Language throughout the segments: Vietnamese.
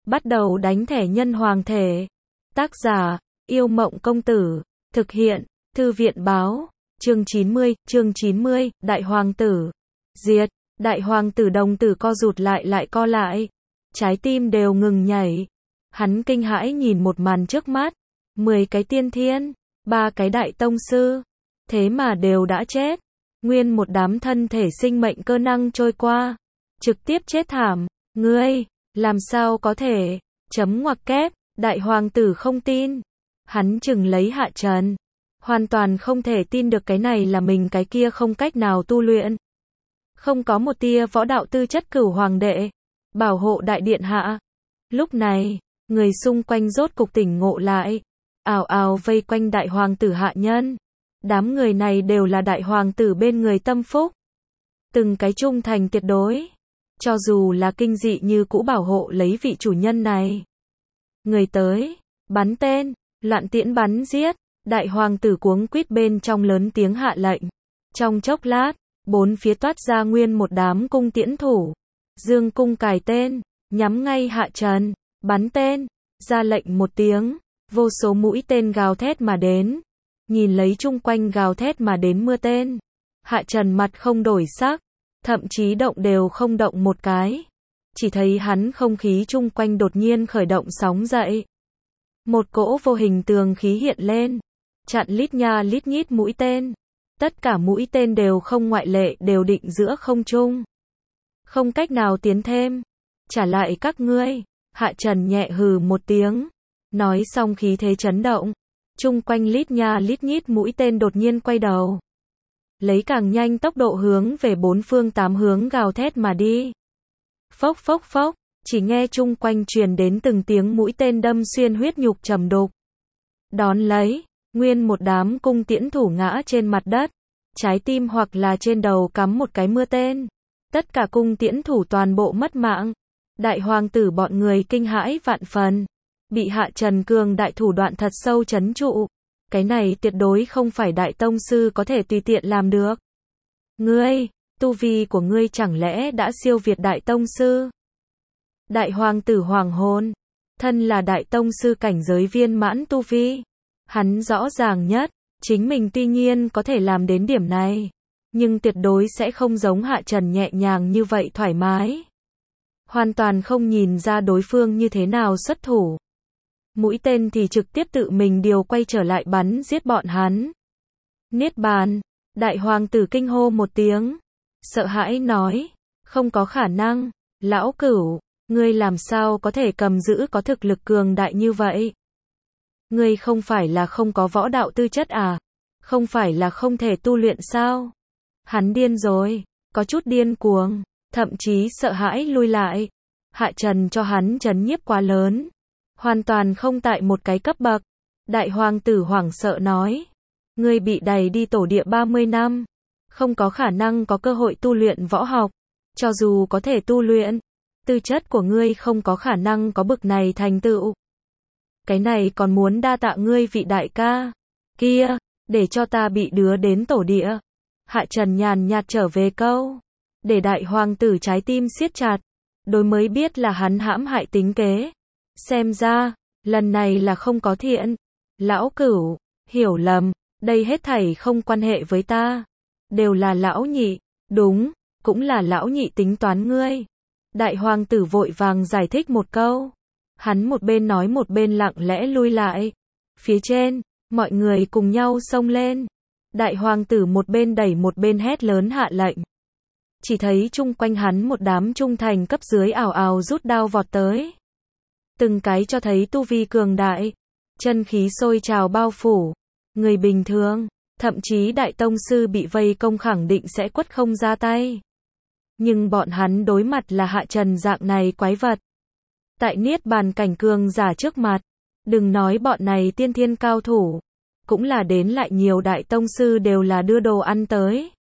Bắt đầu đánh thẻ nhân hoàng thể. Tác giả, Yêu Mộng Công Tử. Thực hiện, Thư viện Báo. Chương 90, Đại Hoàng Tử. Diệt, Đại Hoàng Tử đồng tử co rụt lại co lại. Trái tim đều ngừng nhảy. Hắn kinh hãi nhìn một màn trước mắt. 10 cái tiên thiên, 3 cái đại tông sư. Thế mà đều đã chết. Nguyên một đám thân thể sinh mệnh cơ năng trôi qua. Trực tiếp chết thảm. Ngươi, làm sao có thể? Chấm ngoặc kép, Đại Hoàng Tử không tin. Hắn chừng lấy Hạ Trần. Hoàn toàn không thể tin được cái này là mình, cái kia không cách nào tu luyện. Không có một tia võ đạo tư chất Cửu Hoàng đệ. Bảo hộ đại điện hạ. Lúc này, người xung quanh rốt cục tỉnh ngộ lại. Ào ào vây quanh Đại Hoàng Tử hạ nhân. Đám người này đều là Đại Hoàng Tử bên người tâm phúc. Từng cái trung thành tuyệt đối. Cho dù là kinh dị như cũ bảo hộ lấy vị chủ nhân này. Người tới, bắn tên, loạn tiễn bắn giết. Đại Hoàng Tử cuống quýt bên trong lớn tiếng hạ lệnh. Trong chốc lát, bốn phía toát ra nguyên một đám cung tiễn thủ. Dương cung cài tên, nhắm ngay Hạ Trần, bắn tên, ra lệnh một tiếng, vô số mũi tên gào thét mà đến. Nhìn lấy chung quanh gào thét mà đến mưa tên. Hạ Trần mặt không đổi sắc, thậm chí động đều không động một cái. Chỉ thấy hắn không khí chung quanh đột nhiên khởi động sóng dậy. Một cỗ vô hình tường khí hiện lên, chặn lít nha lít nhít mũi tên. Tất cả mũi tên đều không ngoại lệ đều định giữa không trung. Không cách nào tiến thêm. Trả lại các ngươi. Hạ Trần nhẹ hừ một tiếng. Nói xong khí thế chấn động. Chung quanh lít nha lít nhít mũi tên đột nhiên quay đầu. Lấy càng nhanh tốc độ hướng về bốn phương tám hướng gào thét mà đi. Phốc phốc phốc. Chỉ nghe chung quanh truyền đến từng tiếng mũi tên đâm xuyên huyết nhục trầm đục. Đón lấy, nguyên một đám cung tiễn thủ ngã trên mặt đất. Trái tim hoặc là trên đầu cắm một cái mưa tên. Tất cả cung tiễn thủ toàn bộ mất mạng. Đại Hoàng Tử bọn người kinh hãi vạn phần. Bị Hạ Trần cường đại thủ đoạn thật sâu trấn trụ. Cái này tuyệt đối không phải đại tông sư có thể tùy tiện làm được. Ngươi, tu vi của ngươi chẳng lẽ đã siêu việt đại tông sư? Đại Hoàng Tử hoàng hồn. Thân là đại tông sư cảnh giới viên mãn tu vi. Hắn rõ ràng nhất. Chính mình tuy nhiên có thể làm đến điểm này. Nhưng tuyệt đối sẽ không giống Hạ Trần nhẹ nhàng như vậy thoải mái. Hoàn toàn không nhìn ra đối phương như thế nào xuất thủ. Mũi tên thì trực tiếp tự mình điều quay trở lại bắn giết bọn hắn. Niết bàn. Đại Hoàng Tử kinh hô một tiếng. Sợ hãi nói. Không có khả năng. Lão Cửu, ngươi làm sao có thể cầm giữ có thực lực cường đại như vậy? Ngươi không phải là không có võ đạo tư chất à? Không phải là không thể tu luyện sao? Hắn điên rồi, có chút điên cuồng, thậm chí sợ hãi lui lại. Hạ Trần cho hắn trấn nhiếp quá lớn, hoàn toàn không tại một cái cấp bậc. Đại Hoàng Tử hoảng sợ nói, ngươi bị đày đi tổ địa 30 năm, không có khả năng có cơ hội tu luyện võ học, cho dù có thể tu luyện, tư chất của ngươi không có khả năng có bực này thành tựu. Cái này còn muốn đa tạ ngươi vị đại ca kia, để cho ta bị đưa đến tổ địa. Hạ Trần nhàn nhạt trở về câu, để Đại Hoàng Tử trái tim siết chặt, đối mới biết là hắn hãm hại tính kế. Xem ra, lần này là không có thiện. Lão Cửu, hiểu lầm, đây hết thảy không quan hệ với ta. Đều là lão nhị, đúng, cũng là lão nhị tính toán ngươi. Đại Hoàng Tử vội vàng giải thích một câu. Hắn một bên nói một bên lặng lẽ lui lại. Phía trên, mọi người cùng nhau xông lên. Đại Hoàng Tử một bên đẩy một bên hét lớn hạ lệnh. Chỉ thấy chung quanh hắn một đám trung thành cấp dưới ảo ảo rút đao vọt tới. Từng cái cho thấy tu vi cường đại. Chân khí sôi trào bao phủ. Người bình thường, thậm chí đại tông sư bị vây công khẳng định sẽ quất không ra tay. Nhưng bọn hắn đối mặt là Hạ Trần dạng này quái vật. Tại niết bàn cảnh cường giả trước mặt, đừng nói bọn này tiên thiên cao thủ, cũng là đến lại nhiều đại tông sư đều là đưa đồ ăn tới.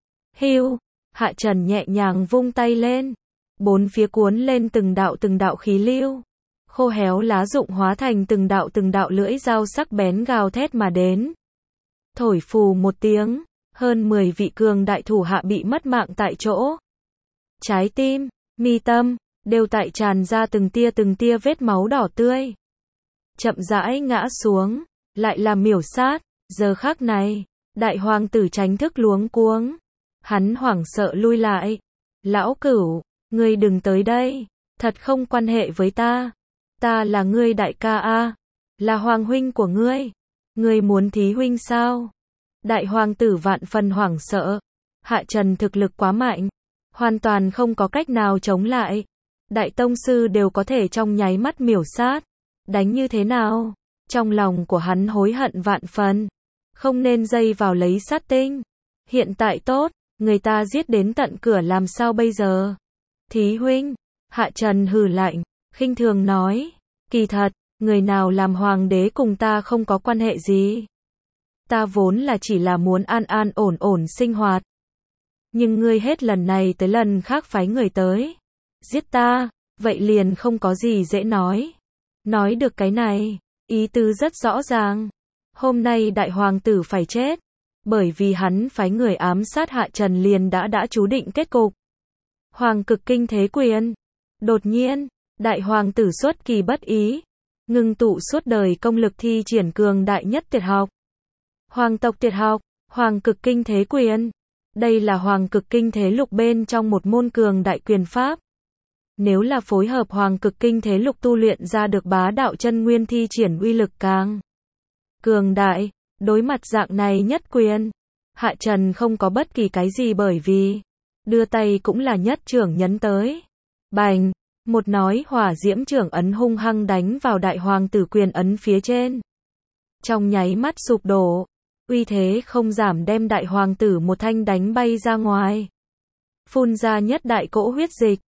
Hưu, Hạ Trần nhẹ nhàng vung tay lên, bốn phía cuốn lên từng đạo khí lưu, khô héo lá rụng hóa thành từng đạo lưỡi dao sắc bén gào thét mà đến. Thổi phù một tiếng, hơn 10 vị cường đại thủ hạ bị mất mạng tại chỗ. Trái tim, mi tâm, đều tại tràn ra từng tia vết máu đỏ tươi. Chậm rãi ngã xuống, lại là miểu sát, giờ khắc này, đại hoàng tử tránh thức luống cuống. Hắn hoảng sợ lui lại. Lão Cửu, ngươi đừng tới đây, thật không quan hệ với ta. Ta là ngươi đại ca a, là hoàng huynh của ngươi. Ngươi muốn thí huynh sao? Đại hoàng tử vạn phần hoảng sợ. Hạ Trần thực lực quá mạnh, hoàn toàn không có cách nào chống lại. Đại tông sư đều có thể trong nháy mắt miểu sát. Đánh như thế nào? Trong lòng của hắn hối hận vạn phần. Không nên dây vào lấy sát tinh. Hiện tại tốt, người ta giết đến tận cửa làm sao bây giờ? Thí huynh, Hạ Trần hừ lạnh, khinh thường nói. Kỳ thật, người nào làm hoàng đế cùng ta không có quan hệ gì. Ta vốn là chỉ là muốn an an ổn ổn sinh hoạt. Nhưng ngươi hết lần này tới lần khác phái người tới. Giết ta, vậy liền không có gì dễ nói. Nói được cái này, ý tứ rất rõ ràng. Hôm nay đại hoàng tử phải chết. Bởi vì hắn phái người ám sát Hạ Trần liền đã chú định kết cục. Hoàng cực kinh thế quyền. Đột nhiên, đại hoàng tử xuất kỳ bất ý. Ngưng tụ suốt đời công lực thi triển cường đại nhất tuyệt học. Hoàng tộc tuyệt học, hoàng cực kinh thế quyền. Đây là hoàng cực kinh thế lục bên trong một môn cường đại quyền pháp. Nếu là phối hợp hoàng cực kinh thế lục tu luyện ra được bá đạo chân nguyên thi triển uy lực càng cường đại, đối mặt dạng này nhất quyền. Hạ Trần không có bất kỳ cái gì bởi vì đưa tay cũng là nhất trưởng nhấn tới. Bành, một nói hỏa diễm trưởng ấn hung hăng đánh vào đại hoàng tử quyền ấn phía trên. Trong nháy mắt sụp đổ, uy thế không giảm đem đại hoàng tử một thanh đánh bay ra ngoài. Phun ra nhất đại cỗ huyết dịch.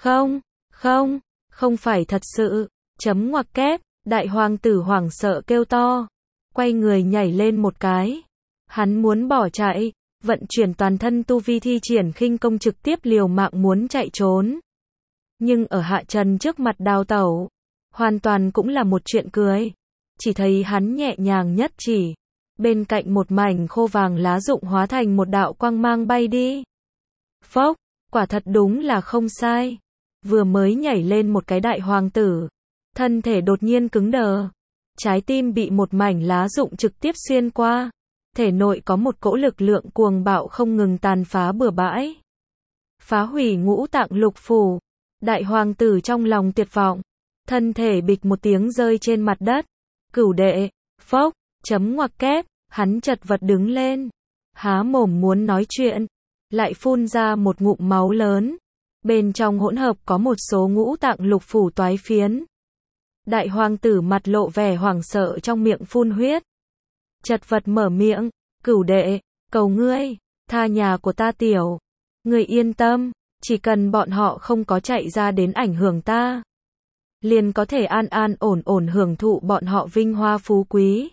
Không phải thật sự. Chấm ngoặc kép, đại hoàng tử hoảng sợ kêu to. Quay người nhảy lên một cái. Hắn muốn bỏ chạy, vận chuyển toàn thân tu vi thi triển khinh công trực tiếp liều mạng muốn chạy trốn. Nhưng ở Hạ Trần trước mặt đào tẩu, hoàn toàn cũng là một chuyện cười. Chỉ thấy hắn nhẹ nhàng nhất chỉ. Bên cạnh một mảnh khô vàng lá rụng hóa thành một đạo quang mang bay đi. Phốc, quả thật đúng là không sai. Vừa mới nhảy lên một cái đại hoàng tử. Thân thể đột nhiên cứng đờ. Trái tim bị một mảnh lá rụng trực tiếp xuyên qua. Thể nội có một cỗ lực lượng cuồng bạo không ngừng tàn phá bừa bãi. Phá hủy ngũ tạng lục phủ. Đại hoàng tử trong lòng tuyệt vọng. Thân thể bịch một tiếng rơi trên mặt đất. Cửu đệ, phốc, chấm ngoặc kép, hắn chật vật đứng lên. Há mồm muốn nói chuyện. Lại phun ra một ngụm máu lớn. Bên trong hỗn hợp có một số ngũ tạng lục phủ toái phiến. Đại hoàng tử mặt lộ vẻ hoảng sợ trong miệng phun huyết. Chật vật mở miệng, cửu đệ, cầu ngươi, tha nhà của ta tiểu. Ngươi yên tâm, chỉ cần bọn họ không có chạy ra đến ảnh hưởng ta. Liền có thể an an ổn ổn hưởng thụ bọn họ vinh hoa phú quý.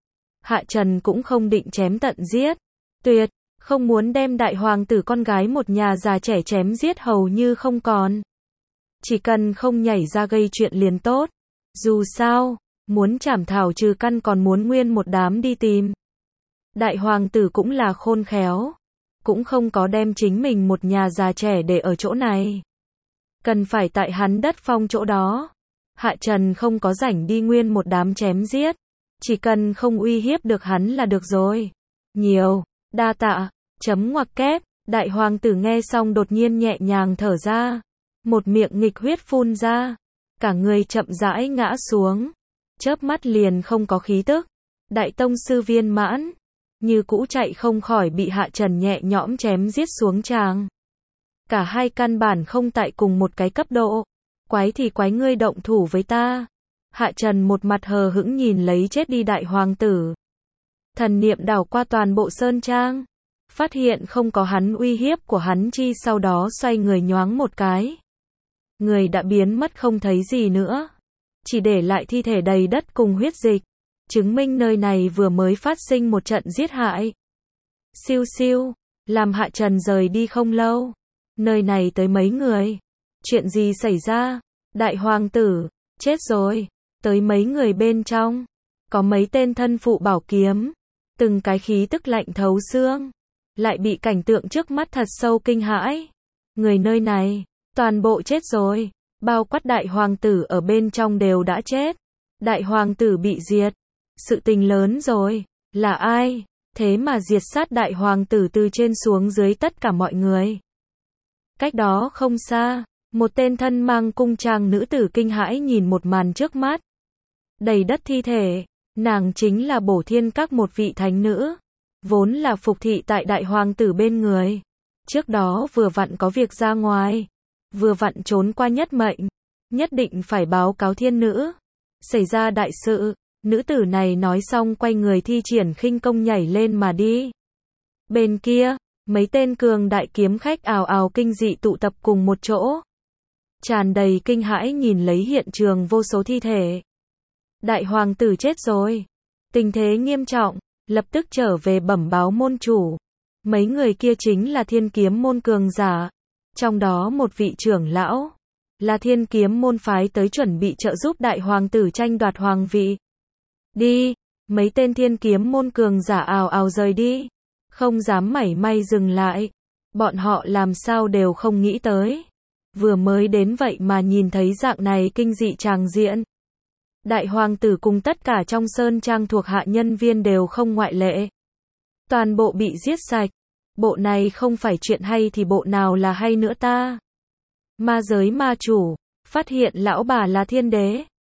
Hạ Trần cũng không định chém tận giết. Tuyệt, không muốn đem đại hoàng tử con gái một nhà già trẻ chém giết hầu như không còn. Chỉ cần không nhảy ra gây chuyện liền tốt. Dù sao, muốn trảm thảo trừ căn còn muốn nguyên một đám đi tìm. Đại hoàng tử cũng là khôn khéo. Cũng không có đem chính mình một nhà già trẻ để ở chỗ này. Cần phải tại hắn đất phong chỗ đó. Hạ Trần không có rảnh đi nguyên một đám chém giết. Chỉ cần không uy hiếp được hắn là được rồi. Nhiều, đa tạ, chấm ngoặc kép, đại hoàng tử nghe xong đột nhiên nhẹ nhàng thở ra. Một miệng nghịch huyết phun ra. Cả người chậm rãi ngã xuống. Chớp mắt liền không có khí tức. Đại tông sư viên mãn. Như cũ chạy không khỏi bị Hạ Trần nhẹ nhõm chém giết xuống tràng. Cả hai căn bản không tại cùng một cái cấp độ. Quái thì quái ngươi động thủ với ta. Hạ Trần một mặt hờ hững nhìn lấy chết đi đại hoàng tử. Thần niệm đảo qua toàn bộ sơn trang. Phát hiện không có hắn uy hiếp của hắn chi sau đó xoay người nhoáng một cái. Người đã biến mất không thấy gì nữa. Chỉ để lại thi thể đầy đất cùng huyết dịch. Chứng minh nơi này vừa mới phát sinh một trận giết hại. Siêu siêu, làm Hạ Trần rời đi không lâu. Nơi này tới mấy người. Chuyện gì xảy ra? Đại hoàng tử, chết rồi. Tới mấy người bên trong. Có mấy tên thân phụ bảo kiếm. Từng cái khí tức lạnh thấu xương. Lại bị cảnh tượng trước mắt thật sâu kinh hãi. Người nơi này, toàn bộ chết rồi. bao quát đại hoàng tử ở bên trong đều đã chết. Đại hoàng tử bị diệt. Sự tình lớn rồi. Là ai? Thế mà diệt sát đại hoàng tử từ trên xuống dưới tất cả mọi người. Cách đó không xa, một tên thân mang cung trang nữ tử kinh hãi nhìn một màn trước mắt. Đầy đất thi thể, nàng chính là Bổ Thiên Các một vị thánh nữ, vốn là phục thị tại đại hoàng tử bên người. Trước đó vừa vặn có việc ra ngoài, vừa vặn trốn qua nhất mệnh, nhất định phải báo cáo thiên nữ. Xảy ra đại sự, nữ tử này nói xong quay người thi triển khinh công nhảy lên mà đi. Bên kia, mấy tên cường đại kiếm khách ào ào kinh dị tụ tập cùng một chỗ. Tràn đầy kinh hãi nhìn lấy hiện trường vô số thi thể. Đại hoàng tử chết rồi. Tình thế nghiêm trọng, lập tức trở về bẩm báo môn chủ. Mấy người kia chính là Thiên Kiếm môn cường giả. Trong đó một vị trưởng lão là Thiên Kiếm môn phái tới chuẩn bị trợ giúp đại hoàng tử tranh đoạt hoàng vị. Đi, mấy tên Thiên Kiếm môn cường giả ào ào rời đi. Không dám mảy may dừng lại. Bọn họ làm sao đều không nghĩ tới. Vừa mới đến vậy mà nhìn thấy dạng này kinh dị tràng diện. Đại hoàng tử cùng tất cả trong sơn trang thuộc hạ nhân viên đều không ngoại lệ. Toàn bộ bị giết sạch. Bộ này không phải chuyện hay thì bộ nào là hay nữa ta. Ma giới ma chủ, phát hiện lão bà là thiên đế.